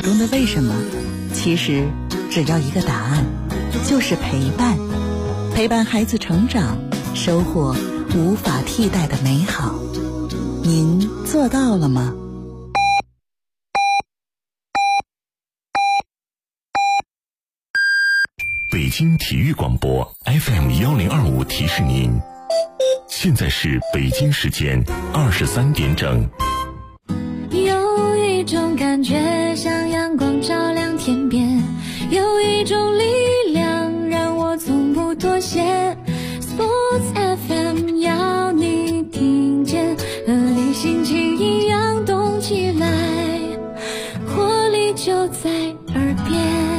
中的为什么，其实只要一个答案，就是陪伴。陪伴孩子成长，收获无法替代的美好。您做到了吗？ 北京体育广播 FM1025 提示您，现在是北京时间23点整。 有一种感觉像阳光照亮天边，有一种力量让我从不妥协。 Sports FM 要你听见，和你心情一样动起来，活力就在耳边。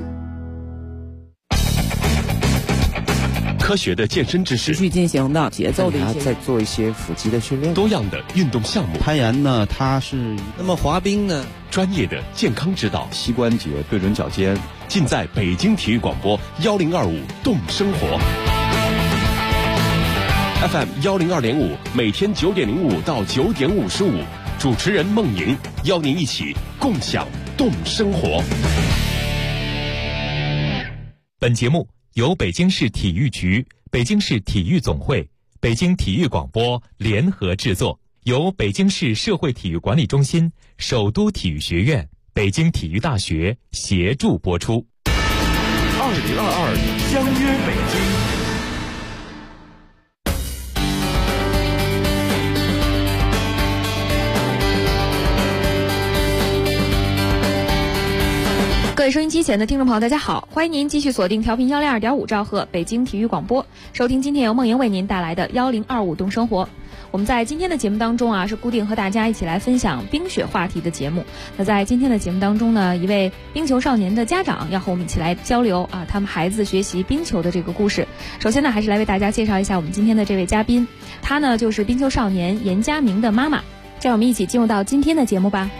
科学的健身知识， 持续进行的节奏的一些， 在做一些腹肌的训练， 多样的运动项目， 攀岩呢，它是那么滑冰呢， 专业的健康指导， 膝关节对准脚尖， 尽在北京体育广播1025动生活 FM 102.5，每天9点05到9点55，主持人孟莹邀您一起共享动生活。 本节目由北京市体育局、北京市体育总会、北京体育广播联合制作，由北京市社会体育管理中心、首都体育学院、北京体育大学协助播出。 2022相约北京。 各位收音机前的听众朋友，大家好，欢迎您继续锁定调频102.5兆赫北京体育广播，收听今天由梦莹为您带来的1025动生活。我们在今天的节目当中是固定和大家一起来分享冰雪话题的节目。那在今天的节目当中呢，一位冰球少年的家长要和我们一起来交流他们孩子学习冰球的这个故事。首先呢，还是来为大家介绍一下我们今天的这位嘉宾，他呢就是冰球少年严佳明的妈妈。让我们一起进入到今天的节目吧。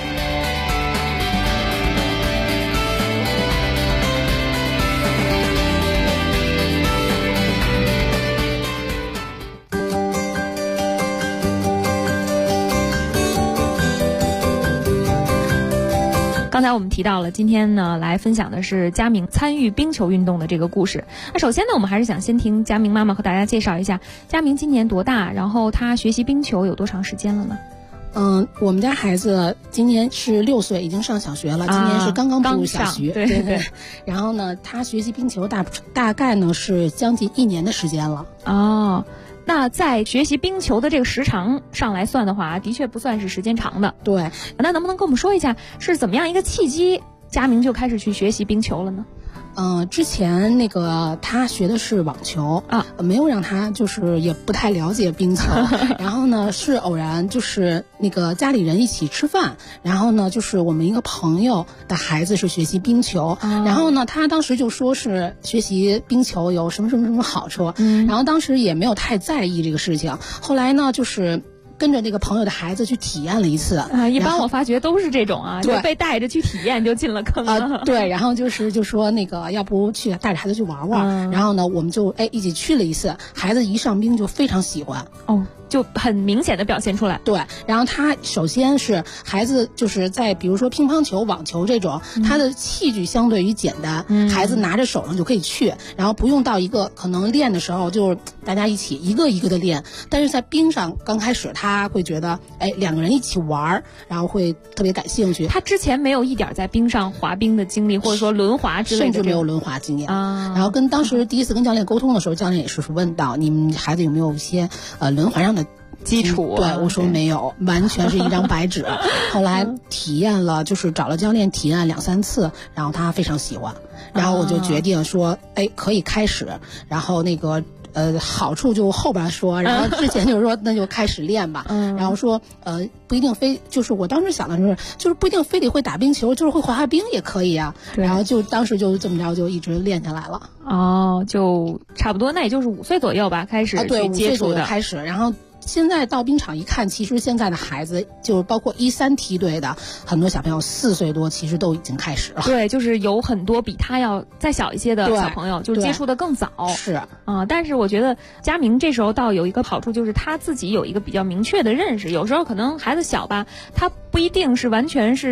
刚才我们提到了，今天呢来分享的是佳明参与冰球运动的这个故事。那首先呢，我们还是想先听佳明妈妈和大家介绍一下，佳明今年多大，然后他学习冰球有多长时间了呢？ 我们家孩子今年是6岁，已经上小学了，今年是刚步入小学，对。然后呢，他学习冰球大概呢是将近1年的时间了。 哦。那在学习冰球的这个时长上来算的话，的确不算是时间长的。 对， 那能不能跟我们说一下，是怎么样一个契机，佳明就开始去学习冰球了呢？ 之前那个他学的是网球没有让他就是也不太了解冰球。然后呢是偶然，就是那个家里人一起吃饭，然后呢就是我们一个朋友的孩子是学习冰球，然后呢他当时就说是学习冰球有什么什么什么好处，然后当时也没有太在意这个事情。后来呢就是跟着那个朋友的孩子去体验了一次一般我发觉都是这种就被带着去体验就进了坑了对，然后就说那个要不去带着孩子去玩玩，然后呢我们就一起去了一次，孩子一上冰就非常喜欢就很明显的表现出来。 对，然后他首先是孩子就是在比如说乒乓球、网球这种，他的器具相对于简单，孩子拿着手上就可以去，然后不用到一个可能练的时候就大家一起一个一个的练。但是在冰上刚开始他会觉得2个人一起玩，然后会特别感兴趣。 他之前没有一点在冰上滑冰的经历，或者说轮滑之类的， 甚至没有轮滑经验然后当时第一次跟教练沟通的时候，教练也是问到你们孩子有没有一些轮滑上的基础。 对，我说没有，完全是一张白纸。后来体验了，就是找了教练体验2-3次，然后他非常喜欢，然后我就决定说可以开始。然后那个好处就后边说，然后之前就是说那就开始练吧然后说不一定非就是我当时想的就是不一定非得会打冰球，就是会滑冰也可以啊。然后就当时就这么着就一直练下来了。 就差不多，那也就是5岁左右吧开始去接触的。 对，5岁左右开始，然后现在到冰场一看，其实现在的孩子就包括1-3梯队的很多小朋友4岁多其实都已经开始了。 对，就是有很多比他要再小一些的小朋友就是接触的更早。 是但是我觉得佳明这时候倒有一个好处，就是他自己有一个比较明确的认识。有时候可能孩子小吧，他不一定是完全是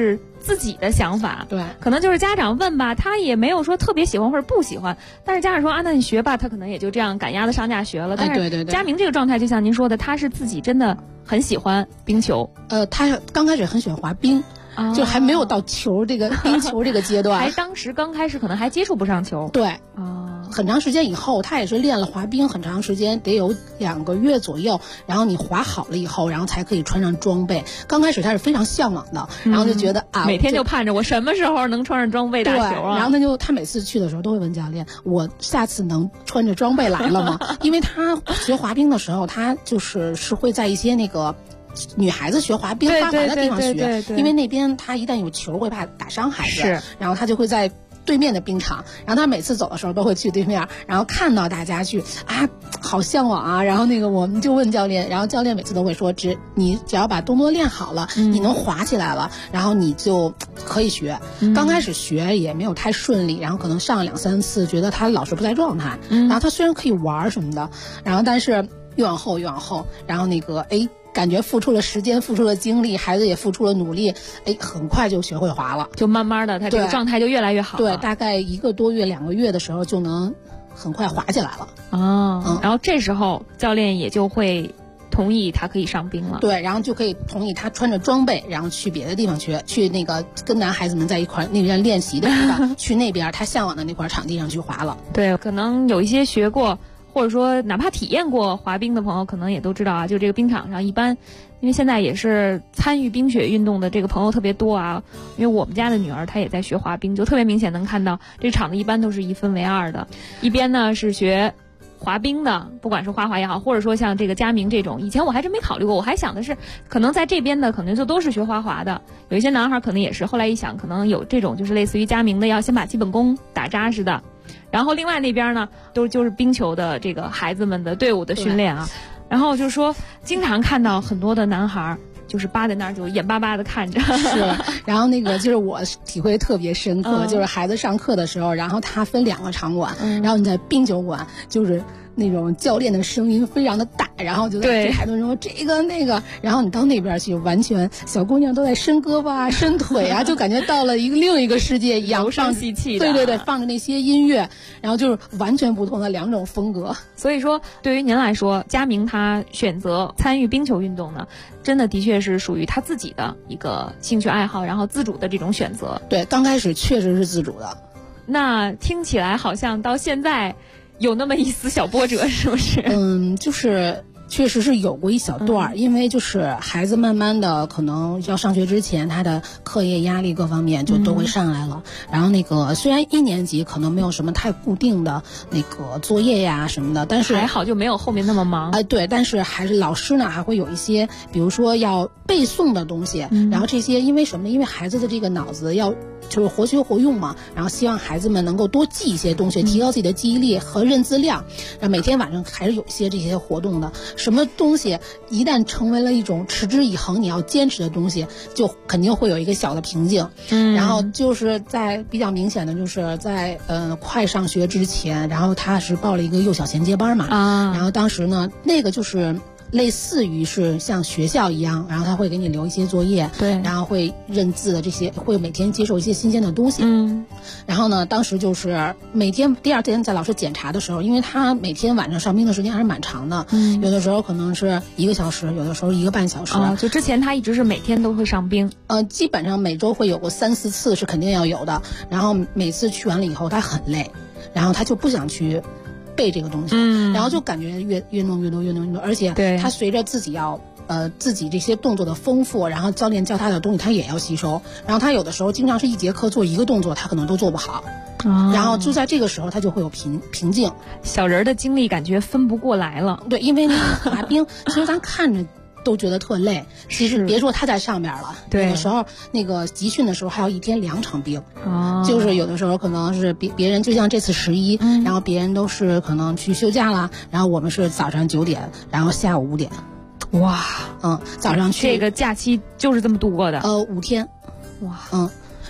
自己的想法。 对， 可能就是家长问吧，他也没有说特别喜欢或者不喜欢，但是家长说啊，那你学吧，他可能也就这样赶鸭子上架学了。但是佳明这个状态，就像您说的，他是自己真的很喜欢冰球。 他刚开始很喜欢滑冰。就还没有到球这个冰球这个阶段， 还当时刚开始可能还接触不上球。 对，很长时间以后，他也是练了滑冰很长时间，得有2个月左右。然后你滑好了以后，然后才可以穿上装备。刚开始他是非常向往的，然后就觉得每天就盼着我什么时候能穿上装备打球啊。 然后他每次去的时候都会问教练，我下次能穿着装备来了吗？因为他学滑冰的时候，他是会在一些那个。女孩子学滑冰花滑的地方学，因为那边他一旦有球会怕打伤孩子，然后他就会在对面的冰场，然后他每次走的时候都会去对面，然后看到大家去好向往啊，然后我们就问教练，然后教练每次都会说，你只要把动作练好了，你能滑起来了，然后你就可以学。刚开始学也没有太顺利，然后可能上了2、3次，觉得他老是不在状态，然后他虽然可以玩什么的，然后但是越往后，然后感觉付出了时间，付出了精力，孩子也付出了努力，很快就学会滑了， 就慢慢的他这个状态就越来越好了。 对，大概1个多月、2个月的时候就能很快滑起来了。 然后这时候教练也就会同意他可以上冰了。 对，然后就可以同意他穿着装备，然后去别的地方去那个跟男孩子们在一块那边练习的地方去那边他向往的那块场地上去滑了。 对，可能有一些学过或者说哪怕体验过滑冰的朋友可能也都知道啊，就这个冰场上一般，因为现在也是参与冰雪运动的这个朋友特别多啊，因为我们家的女儿她也在学滑冰，就特别明显能看到这场子一般都是1分为2的，一边呢是学滑冰的，不管是花滑也好，或者说像这个佳明这种，以前我还真没考虑过，我还想的是可能在这边的可能就都是学花滑的，有一些男孩可能也是，后来一想可能有这种就是类似于佳明的要先把基本功打扎实的，然后另外那边呢就是冰球的这个孩子们的队伍的训练啊，然后就是说经常看到很多的男孩就是扒在那儿就眼巴巴的看着。 是，然后就是我体会特别深刻，就是孩子上课的时候，然后他分2个场馆，然后你在冰球馆就是那种教练的声音非常的大，然后就在对孩子说这个那个，然后你到那边去，完全小姑娘都在伸胳膊啊、伸腿啊，就感觉到了另一个世界一样， 柔声细气的。 对，放着那些音乐，然后就是完全不同的2种风格。 所以说，对于您来说，佳明他选择参与冰球运动呢，真的的确是属于他自己的一个兴趣爱好，然后自主的这种选择。 对，刚开始确实是自主的。 那听起来好像到现在有那么一丝小波折，是不是？ 就是确实是有过一小段，因为就是孩子慢慢的可能要上学之前，他的课业压力各方面就都会上来了。然后虽然1年级可能没有什么太固定的作业呀什么的，但是还好就没有后面那么忙。 对，但是还是老师呢还会有一些，比如说要背诵的东西，然后这些因为什么呢？因为孩子的这个脑子要就是活学活用嘛，然后希望孩子们能够多记一些东西，提高自己的记忆力和认字量。然后每天晚上还是有一些这些活动的。什么东西一旦成为了一种持之以恒你要坚持的东西，就肯定会有一个小的瓶颈。然后就是在比较明显的就是在快上学之前，然后他是报了一个幼小衔接班嘛，然后当时呢那个就是类似于是像学校一样，然后他会给你留一些作业， 对， 然后会认字的这些，会每天接受一些新鲜的东西。然后呢，当时就是每天第2天在老师检查的时候，因为他每天晚上上冰的时间还是蛮长的，有的时候可能是1个小时，有的时候1个半小时。 就之前他一直是每天都会上冰， 基本上每周会有个3、4次是肯定要有的。然后每次去完了以后，他很累，然后他就不想去背这个东西，然后就感觉越弄越多，而且他随着自己要自己这些动作的丰富，然后教练教他的东西他也要吸收，然后他有的时候经常是1节课做1个动作，他可能都做不好，然后就在这个时候他就会有瓶颈， 小人的精力感觉分不过来了。 对，因为那个滑冰其实咱看着都觉得特累，其实别说他在上面了，有的时候那个集训的时候还要1天2场冰，就是有的时候可能是别人就像这次11，然后别人都是可能去休假了，然后我们是早上9点，然后下午5点。 哇， 早上去这个假期就是这么度过的 ？5天， 哇，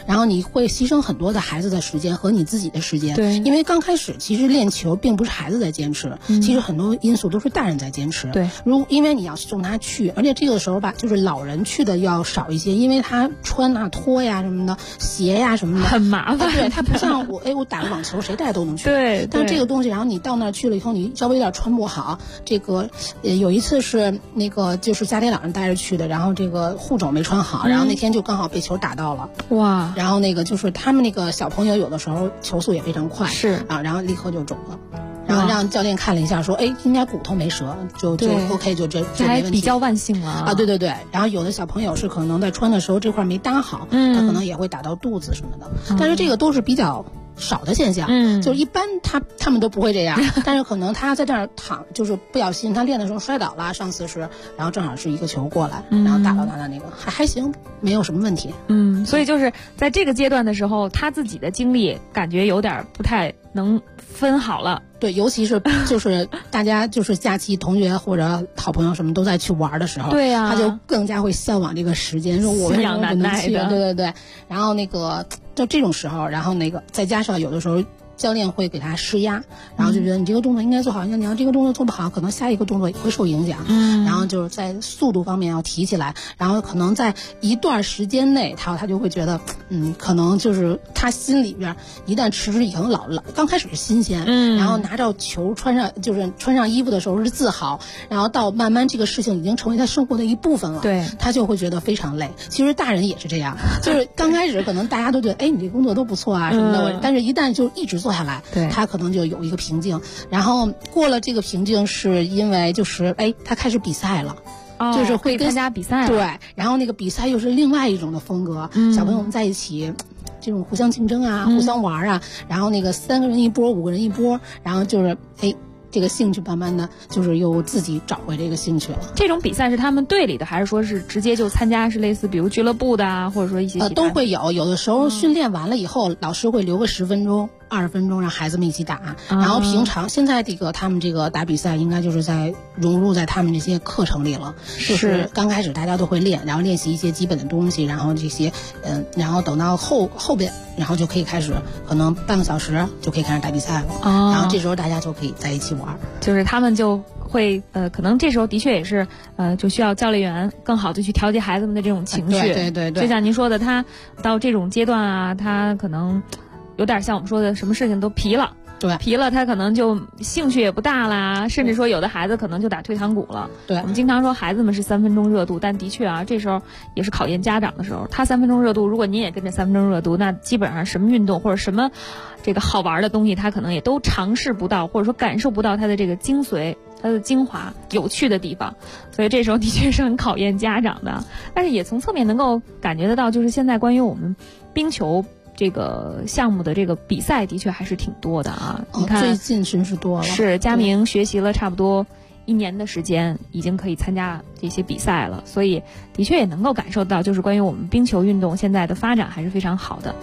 然后你会牺牲很多的孩子的时间和你自己的时间。 对， 因为刚开始其实练球并不是孩子在坚持，其实很多因素都是大人在坚持。 对， 因为你要送他去，而且这个时候吧，就是老人去的要少一些，因为他穿啊拖呀什么的，鞋呀什么的很麻烦。 对，他不像我打个网球谁带都能去。 对， 但是这个东西，然后你到那儿去了以后，你稍微有点穿不好。这个有一次是那个就是家里老人带着去的，然后这个护肘没穿好，然后那天就刚好被球打到了。 哇！ 然后那个就是他们那个小朋友有的时候球速也非常快， 是啊，然后立刻就肿了。然后让教练看了一下，说：“哎，应该骨头没折，就 OK， 就这还比较万幸了啊！对。然后有的小朋友是可能在穿的时候这块没搭好，他可能也会打到肚子什么的。但是这个都是比较少的现象，就是一般他们都不会这样。但是可能他在这儿躺，就是不小心他练的时候摔倒了，上次是，然后正好是一个球过来，然后打到他的那个，还行，没有什么问题。 所以就是在这个阶段的时候，他自己的精力感觉有点不太能分好了。 对，尤其是就是大家就是假期同学或者好朋友什么都在去玩的时候， 对呀， 他就更加会向往这个时间，说我为什么不能去？对。然后那个就这种时候，然后那个再加上有的时候教练会给他施压，然后就觉得你这个动作应该做好，你要这个动作做不好，可能下一个动作也会受影响。然后就是在速度方面要提起来，然后可能在一段时间内，他就会觉得，可能就是他心里边一旦持之以恒，刚开始是新鲜，然后拿着球穿上衣服的时候是自豪，然后到慢慢这个事情已经成为他生活的一部分了， 对， 他就会觉得非常累。其实大人也是这样，就是刚开始可能大家都觉得，哎，你这工作都不错啊什么的，但是一旦就一直做下来， 对， 他可能就有一个瓶颈，然后过了这个瓶颈，是因为就是他开始比赛了。就是会参加比赛， 对，然后那个比赛又是另外一种的风格，小朋友们在一起，这种互相竞争啊，互相玩啊，然后那个3个人一波，5个人一波，然后就是这个兴趣慢慢的就是又自己找回这个兴趣了。 这种比赛是他们队里的，还是说是直接就参加，是类似比如俱乐部的啊，或者说一些都会有的时候训练完了以后，老师会留个10分钟。20分钟让孩子们一起打，然后平常现在他们这个打比赛应该就是在融入在他们这些课程里了，就是刚开始大家都会练，然后练习一些基本的东西，然后这些然后等到后边，然后就可以开始可能半个小时就可以开始打比赛了，然后这时候大家就可以在一起玩， 就是他们就会可能这时候的确也是就需要教练员更好的去调节孩子们的这种情绪， 对， 就像您说的，他到这种阶段啊，他可能有点像我们说的什么事情都疲了， 对， 疲了他可能就兴趣也不大啦，甚至说有的孩子可能就打退堂鼓了。 对， 我们经常说孩子们是3分钟热度，但的确啊，这时候也是考验家长的时候。他3分钟热度，如果您也跟着3分钟热度，那基本上什么运动或者什么这个好玩的东西，他可能也都尝试不到，或者说感受不到它的这个精髓、它的精华、有趣的地方。所以这时候的确是很考验家长的，但是也从侧面能够感觉得到，就是现在关于我们冰球这个项目的这个比赛的确还是挺多的啊！你看， 最近真是多了。 是佳明学习了差不多1年的时间，已经可以参加这些比赛了，所以的确也能够感受到，就是关于我们冰球运动现在的发展还是非常好的。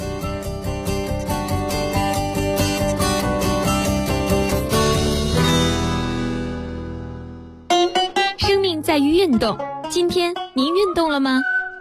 生命在于运动，今天您运动了吗？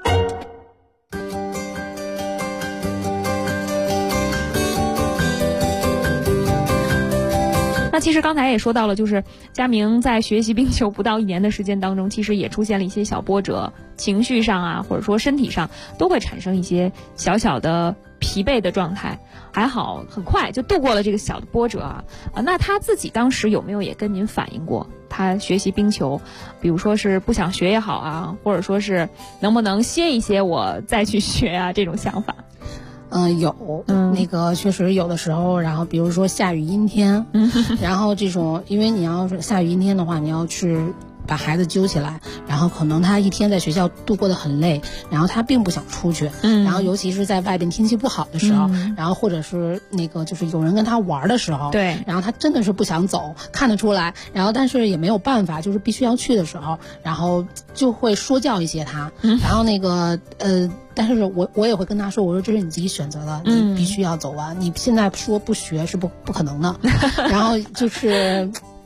那其实刚才也说到了，就是佳明在学习冰球不到1年的时间当中，其实也出现了一些小波折，情绪上啊，或者说身体上都会产生一些小小的疲惫的状态。还好很快就度过了这个小的波折啊。那他自己当时有没有也跟您反映过，他学习冰球，比如说是不想学也好啊，或者说是能不能歇一歇我再去学啊，这种想法？ 有，那个确实有的时候，然后比如说下雨阴天，然后这种，因为你要是下雨阴天的话，你要去把孩子揪起来，然后可能他一天在学校度过得很累，然后他并不想出去，然后尤其是在外边天气不好的时候，然后或者是那个就是有人跟他玩的时候， 对， 然后他真的是不想走，看得出来，然后但是也没有办法，就是必须要去的时候，然后就会说教一些他，然后那个但是我也会跟他说，我说这是你自己选择的，你必须要走完，你现在说不学是不可能的。然后就是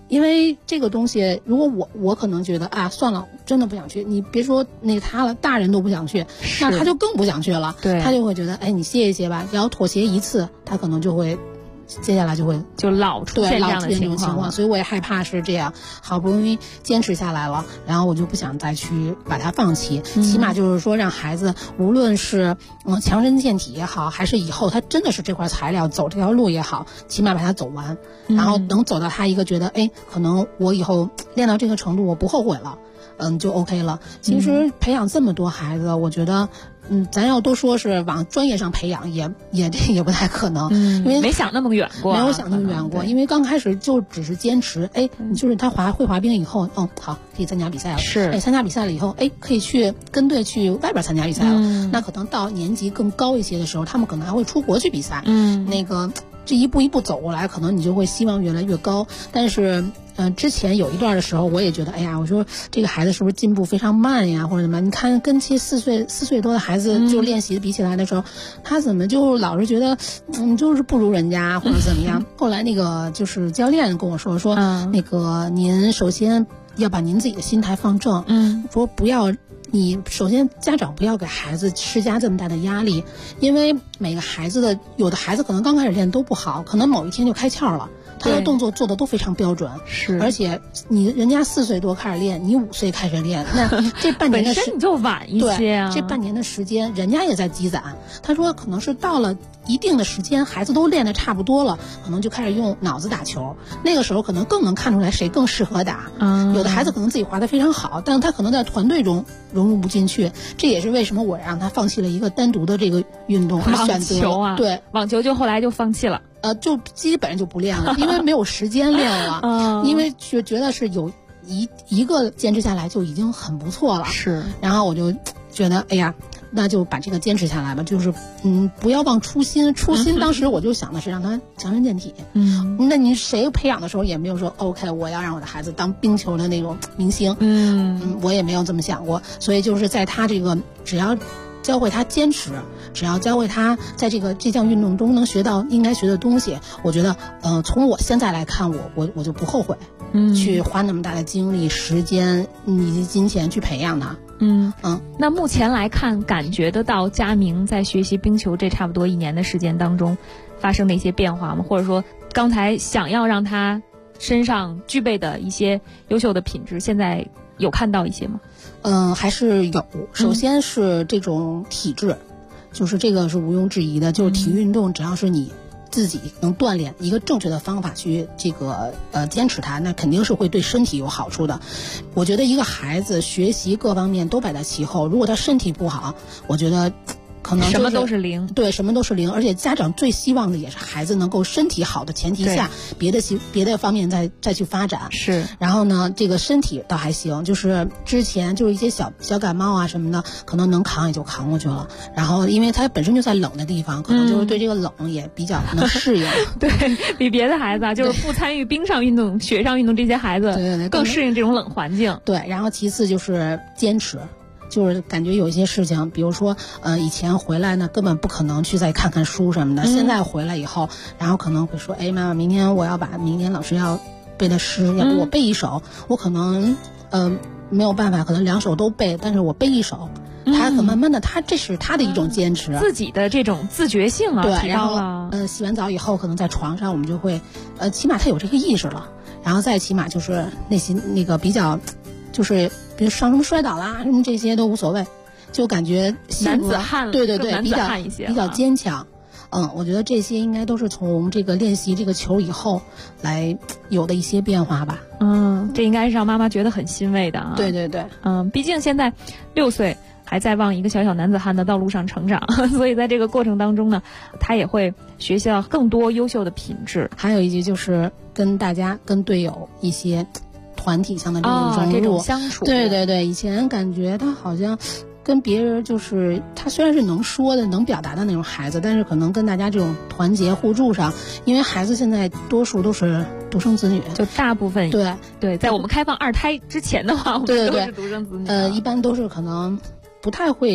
因为这个东西，如果我可能觉得啊，算了，真的不想去。你别说那他了，大人都不想去，那他就更不想去了。 对， 他就会觉得，哎，你歇一歇吧。只要妥协一次，他可能就会。接下来就老出现这样的情况， 所以我也害怕是这样。好不容易坚持下来了，然后我就不想再去把它放弃。起码就是说，让孩子无论是强身健体也好，还是以后他真的是这块材料走这条路也好，起码把它走完，然后能走到他一个觉得，哎，可能我以后练到这个程度，我不后悔了，就 OK 了。其实培养这么多孩子，我觉得。咱要都说是往专业上培养，也不太可能，因为没想那么远过， 没有想那么远过，因为刚开始就只是坚持，哎，就是他会滑冰以后，好，可以参加比赛了， 是， 哎，参加比赛了以后，哎，可以去跟队去外边参加比赛了，那可能到年级更高一些的时候，他们可能还会出国去比赛，那个这一步一步走过来，可能你就会希望越来越高，但是。之前有一段的时候，我也觉得，哎呀，我说这个孩子是不是进步非常慢呀，或者怎么？你看跟其4岁多的孩子就练习比起来的时候，他怎么就老是觉得，就是不如人家或者怎么样？后来那个就是教练跟我说，那个您首先要把您自己的心态放正，说不要。你首先家长不要给孩子施加这么大的压力，因为每个孩子有的孩子可能刚开始练都不好，可能某一天就开窍了。他的动作做的都非常标准， 是， 而且人家4岁多开始练，你5岁开始练，那这半年的本身你就晚一些啊。 这半年的时间，人家也在积攒。他说可能是到了一定的时间，孩子都练得差不多了，可能就开始用脑子打球。那个时候可能更能看出来谁更适合打。有的孩子可能自己滑得非常好，但是他可能在团队中融入不进去。这也是为什么我让他放弃了一个单独的这个运动，选择网球啊， 对， 网球就后来就放弃了。 就基本上就不练了，因为没有时间练了，因为觉得是有一个坚持下来就已经很不错了。 是， 然后我就觉得，哎呀，那就把这个坚持下来吧，就是不要忘初心。初心当时我就想的是让他强身健体。那你谁培养的时候也没有说 OK， 我要让我的孩子当冰球的那种明星。我也没有这么想过，所以就是在他这个只要。教会他坚持，只要教会他在这项运动中能学到应该学的东西，我觉得，从我现在来看，我就不后悔，去花那么大的精力、时间以及金钱去培养他。 那目前来看，感觉得到佳明在学习冰球这差不多1年的时间当中，发生的一些变化吗？或者说，刚才想要让他身上具备的一些优秀的品质，现在有看到一些吗？ 还是有。首先是这种体质，就是这个是毋庸置疑的。就是体育运动，只要是你自己能锻炼一个正确的方法去这个坚持它，那肯定是会对身体有好处的。我觉得一个孩子学习各方面都摆在其后，如果他身体不好，我觉得。可能什么都是零， 对，什么都是零，而且家长最希望的也是孩子能够身体好的前提下，别的方面再去发展。 是， 然后呢，这个身体倒还行，就是之前就是一些小感冒啊什么的，可能能扛也就扛过去了。然后因为他本身就在冷的地方，可能就是对这个冷也比较能适应。 对比别的孩子啊，就是不参与冰上运动、雪上运动这些孩子， 对更适应这种冷环境。 对，然后其次就是坚持。就是感觉有一些事情，比如说，以前回来呢，根本不可能去再看看书什么的。现在回来以后，然后可能会说，哎，妈妈，明天我要把明天老师要背的诗，要不我背一首，我可能，没有办法，可能2首都背，但是我背一首。他可慢慢的，这是他的一种坚持， 自己的这种自觉性啊， 对，然后洗完澡以后，可能在床上我们就会，起码他有这个意识了，然后再起码就是那个比较。就是比如上什么摔倒啦，什么这些都无所谓，就感觉男子汉， 对， 男子汉一些， 比较坚强。我觉得这些应该都是从这个练习这个球以后来有的一些变化吧。 这应该是让妈妈觉得很欣慰的啊。 对， 毕竟现在6岁还在往一个小男子汉的道路上成长，所以在这个过程当中呢，他也会学习到更多优秀的品质。 还有一句就是跟队友一些。团体上的这种融入， 这种相处， 对，以前感觉他好像跟别人就是他虽然是能说的、能表达的那种孩子，但是可能跟大家这种团结互助上，因为孩子现在多数都是独生子女， 就大部分对，在我们开放2胎之前的话，我们都是独生子女， 一般都是可能不太会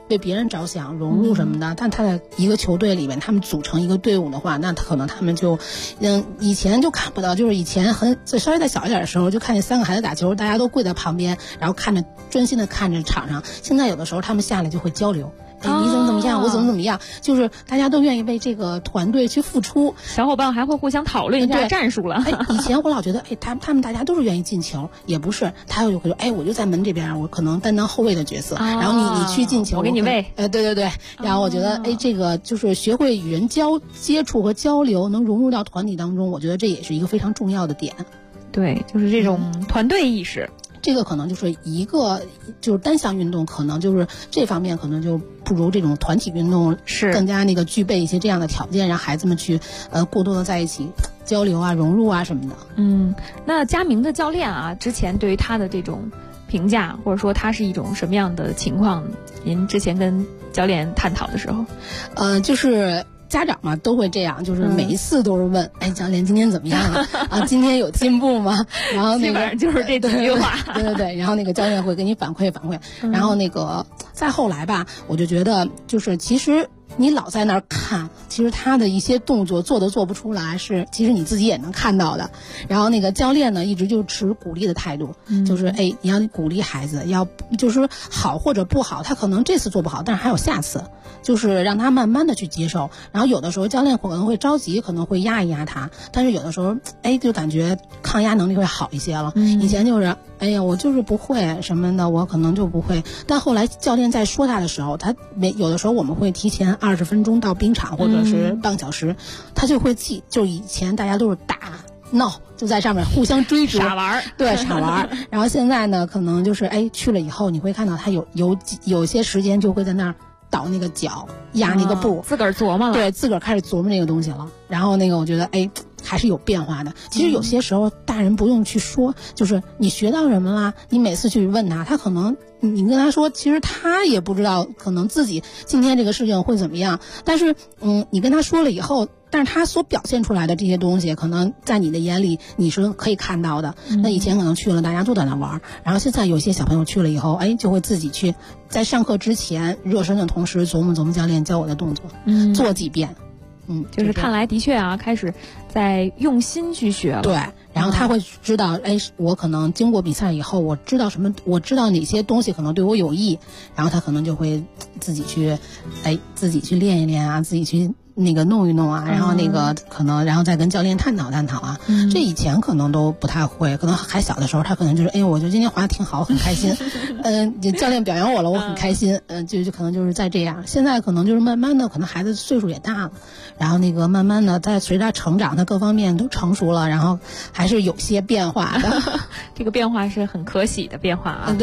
为别人着想，融入什么的。但他在一个球队里面，他们组成一个队伍的话，那可能他们就，以前就看不到，就是以前稍微再小一点的时候，就看见3个孩子打球，大家都跪在旁边，然后专心的看着场上。现在有的时候他们下来就会交流。你怎么样？我怎么样？就是大家都愿意为这个团队去付出， 小伙伴还会互相讨论一下战术了。 以前我老觉得，他们大家都是愿意进球，也不是，他就会说，我就在门这边，我可能担当后卫的角色，然后你去进球， 我给你喂。 对，然后我觉得，这个就是学会与人接触和交流，能融入到团体当中，我觉得这也是一个非常重要的点。 对，就是这种团队意识。 这个可能就是一个就是单项运动，可能就是这方面可能就不如这种团体运动是更加具备一些这样的条件，让孩子们去过多的在一起交流啊、融入啊什么的。 那佳明的教练啊，之前对于他的这种评价，或者说他是一种什么样的情况？您之前跟教练探讨的时候， 就是家长嘛都会这样，就是每一次都是问，教练今天怎么样了啊？今天有进步吗？然后基本上就是这几句话。 对，然后教练会给你反馈，然后再后来吧，我就觉得就是其实你老在那儿看，其实他的一些动作做不出来，其实你自己也能看到的。然后教练呢一直就持鼓励的态度，就是你要鼓励孩子，要就是好或者不好，他可能这次做不好，但是还有下次。就是让他慢慢的去接受，然后有的时候教练可能会着急，可能会压一压他，但是有的时候就感觉抗压能力会好一些了。以前就是我就是不会什么的，我可能就不会，但后来教练在说他的时候，他有的时候我们会提前20分钟到冰场或者是半小时，他就会记，就以前大家都是打闹，就在上面互相追逐傻玩， 对，傻玩。然后现在呢，可能就是去了以后，你会看到他有些时间就会在那儿倒那个脚，压那个步， 自个儿琢磨了。 对，自个儿开始琢磨这个东西了。然后我觉得还是有变化的。其实有些时候大人不用去说，就是你学到什么啦，你每次去问他，他可能你跟他说，其实他也不知道可能自己今天这个事情会怎么样。但是你跟他说了以后，但是他所表现出来的这些东西，可能在你的眼里你是可以看到的。那以前可能去了大家都在那玩，然后现在有些小朋友去了以后，就会自己去在上课之前热身的同时琢磨教练教我的动作，做几遍。 就是看来的确啊，开始在用心去学了。 对，然后他会知道，我可能经过比赛以后，我知道哪些东西可能对我有益，然后他可能就会自己去练一练啊，自己去弄一弄啊，然后可能然后再跟教练探讨啊。这以前可能都不太会，可能还小的时候，他可能就是我就今天滑得挺好，很开心。教练表扬我了，我很开心。就可能就是在这样。现在可能就是慢慢的，可能孩子岁数也大了，然后慢慢的在随着他成长，他各方面都成熟了，然后还是有些变化的。 这个变化是很可喜的变化啊。 对。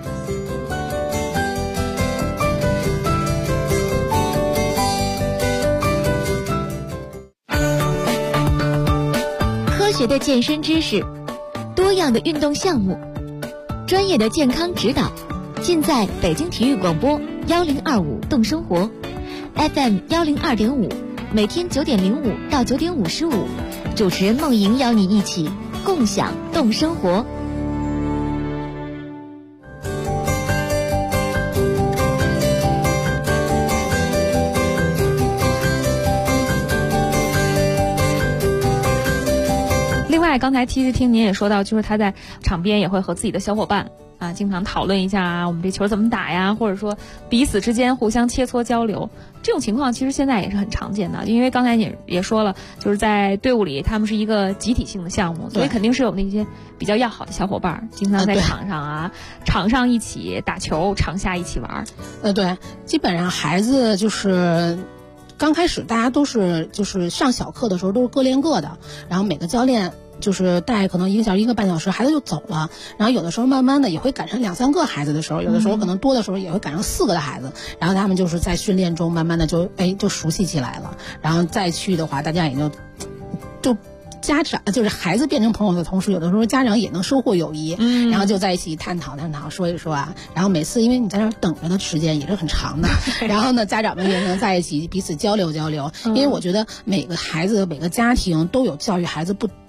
科学的健身知识，多样的运动项目，专业的健康指导，尽在北京体育广播1025动生活 FM 102.5，每天9点05到9点55，主持人梦莹邀你一起共享动生活。 刚才其实听您也说到，就是他在场边也会和自己的小伙伴啊，经常讨论一下啊，我们这球怎么打呀，或者说彼此之间互相切磋交流。这种情况其实现在也是很常见的，因为刚才你也说了，就是在队伍里他们是一个集体性的项目，所以肯定是有那些比较要好的小伙伴，经常在场上场上一起打球，场下一起玩。 对，基本上孩子就是刚开始大家都是就是上小课的时候都是各练各的，然后每个教练就是带可能1个小时1个半小时，孩子就走了。然后有的时候慢慢的也会赶上2、3个孩子的时候，有的时候可能多的时候也会赶上4个的孩子。然后他们就是在训练中慢慢的就熟悉起来了。然后再去的话，大家也就家长就是孩子变成朋友的同时，有的时候家长也能收获友谊。然后就在一起探讨说一说啊。然后每次因为你在那儿等着的时间也是很长的，然后呢家长们也能在一起彼此交流。因为我觉得每个孩子每个家庭都有教育孩子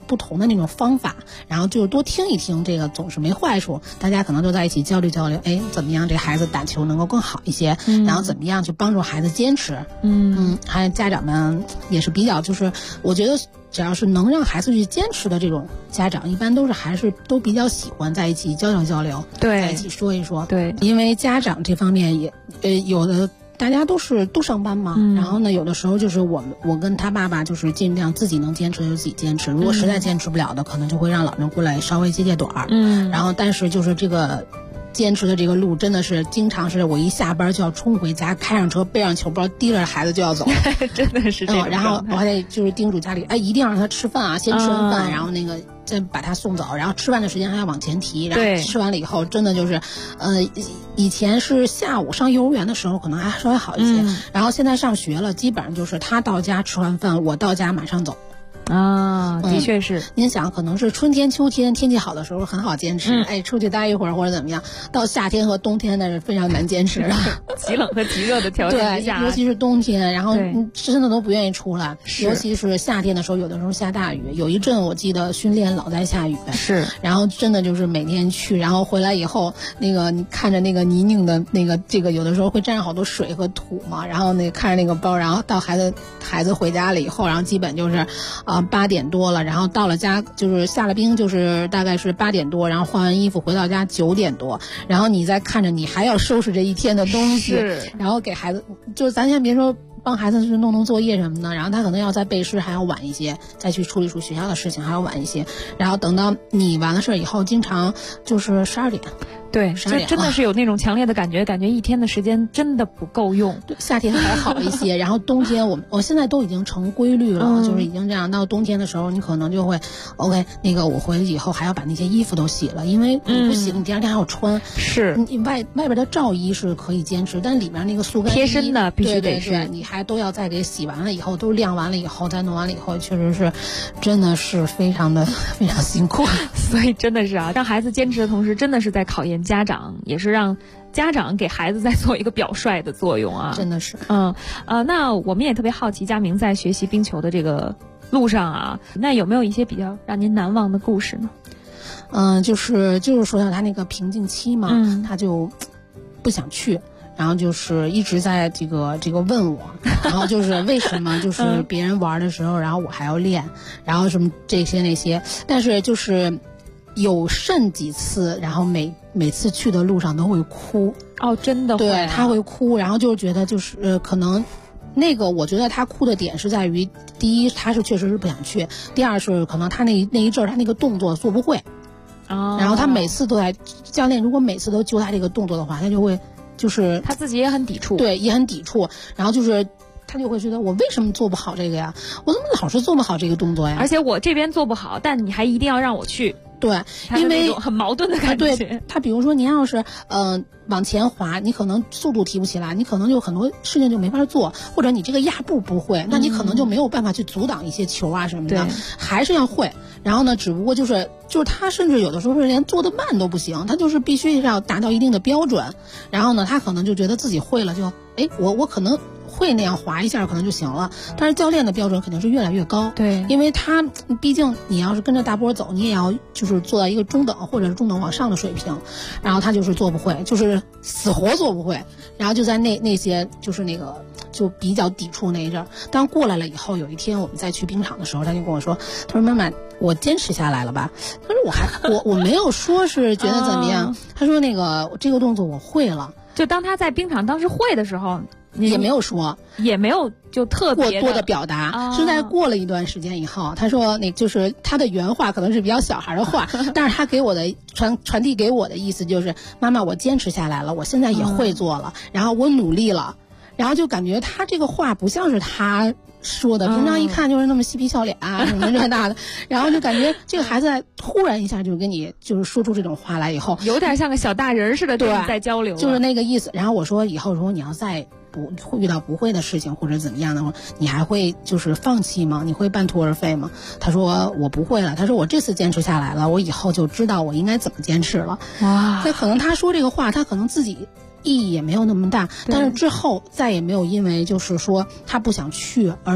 不同的那种方法，然后就是多听一听，这个总是没坏处。大家可能都在一起交流交流，哎，怎么样这孩子打球能够更好一些，然后怎么样去帮助孩子坚持。还有家长们也是比较，就是我觉得只要是能让孩子去坚持的这种家长，一般都是还是都比较喜欢在一起交流交流， 对， 在一起说一说。 对， 因为家长这方面也有的。大家都上班嘛，然后呢，有的时候就是我跟他爸爸就是尽量自己能坚持就自己坚持，如果实在坚持不了的，可能就会让老人过来稍微接短儿。然后但是就是这个坚持的这个路真的是经常是我一下班就要冲回家，开上车背上球包提着孩子就要走， 真的是这样。 然后我还得就是叮嘱家里，哎，一定要让他吃饭啊，先吃完饭，然后那个再把他送走，然后吃饭的时间还要往前提，然后吃完了以后真的就是，以前是下午上幼儿园的时候可能还稍微好一些，然后现在上学了，基本上就是他到家吃完饭，我到家马上走。 的确是。 您想，可能是春天、秋天天气好的时候很好坚持，哎，出去待一会儿或者怎么样。到夏天和冬天那是非常难坚持， 极冷和极热的条件之下， 对，尤其是冬天，然后真的都不愿意出来。尤其是夏天的时候，有的时候下大雨，有一阵我记得训练老在下雨， 是。然后真的就是每天去，然后回来以后，那个你看着那个泥泞的那个这个，有的时候会沾上好多水和土嘛，然后那看着那个包，然后到孩子回家了以后，然后基本就是8点多了，然后到了家就是下了冰，就是大概是8点多，然后换完衣服回到家9点多，然后你再看着你还要收拾这一天的东西，然后给孩子，就是咱先别说帮孩子去弄作业什么的，然后他可能要再背诗还要晚一些，再去处理学校的事情还要晚一些，然后等到你完了事以后，经常就是12点。 对，就真的是有那种强烈的感觉一天的时间真的不够用。 对，夏天还好一些，然后冬天我现在都已经成规律了，就是已经这样。到冬天的时候，你可能就会 OK， 那个我回去以后还要把那些衣服都洗了，因为你不洗，你第二天还要穿。 是， 你外边的罩衣是可以坚持，但里面那个速干衣贴身的必须得是， 对，你还都要再给洗完了以后，都晾完了以后，再弄完了以后，确实是，真的是非常辛苦。 所以真的是啊，让孩子坚持的同时，真的是在考验家长，也是让家长给孩子在做一个表率的作用啊， 真的是。 那我们也特别好奇，佳明在学习冰球的这个路上啊，那有没有一些比较让您难忘的故事呢？ 就是说到他那个瓶颈期嘛，他就不想去。然后就是一直在这个问我，然后就是为什么就是别人玩的时候，然后我还要练，然后什么这些那些，但是就是有甚几次，然后每次去的路上都会哭。 哦，真的会。 对，他会哭，然后就觉得就是可能那个我觉得他哭的点是在于，第一他是确实是不想去，第二是可能他那一阵儿他那个动作做不会。然后他每次都在教练如果每次都揪他这个动作的话，他就会。就是他自己也很抵触， 对，也很抵触。然后就是他就会觉得我为什么做不好这个呀？我怎么老是做不好这个动作呀？ 而且我这边做不好，但你还一定要让我去。 对，因为很矛盾的感觉。 对，他比如说您要是往前滑，你可能速度提不起来，你可能就很多事情就没法做，或者你这个压步不会，那你可能就没有办法去阻挡一些球啊什么的，还是要会。然后呢，只不过就是他甚至有的时候是连做得慢都不行，他就是必须要达到一定的标准。然后呢，他可能就觉得自己会了，就我可能会那样滑一下可能就行了，但是教练的标准肯定是越来越高。 对， 因为他毕竟你要是跟着大波走，你也要就是做到一个中等或者是中等往上的水平，然后他就是做不会，就是死活做不会，然后就在那些就是那个就比较抵触那一阵儿。当过来了以后，有一天我们再去冰场的时候，他就跟我说，他说妈妈，我坚持下来了吧？他说我没有说是觉得怎么样，他说那个这个动作我会了。 就当他在冰场当时会的时候。 也没有说， 也没有就特别过多的表达，是在过了一段时间以后，他说那就是他的原话可能是比较小孩的话，但是他给我的传递给我的意思就是妈妈，我坚持下来了，我现在也会做了，然后我努力了，然后就感觉他这个话不像是他说的，平常一看就是那么嬉皮笑脸啊什么这那的，然后就感觉这个孩子突然一下就跟你就是说出这种话来以后， 有点像个小大人似的，对，在交流， 就是那个意思。然后我说以后如果你要再遇到不会的事情或者怎么样的话，你还会就是放弃吗？你会半途而废吗？他说我不会了，他说我这次坚持下来了，我以后就知道我应该怎么坚持了。 哇， 那可能他说这个话，他可能自己意义也没有那么大，但是之后再也没有因为就是说他不想去而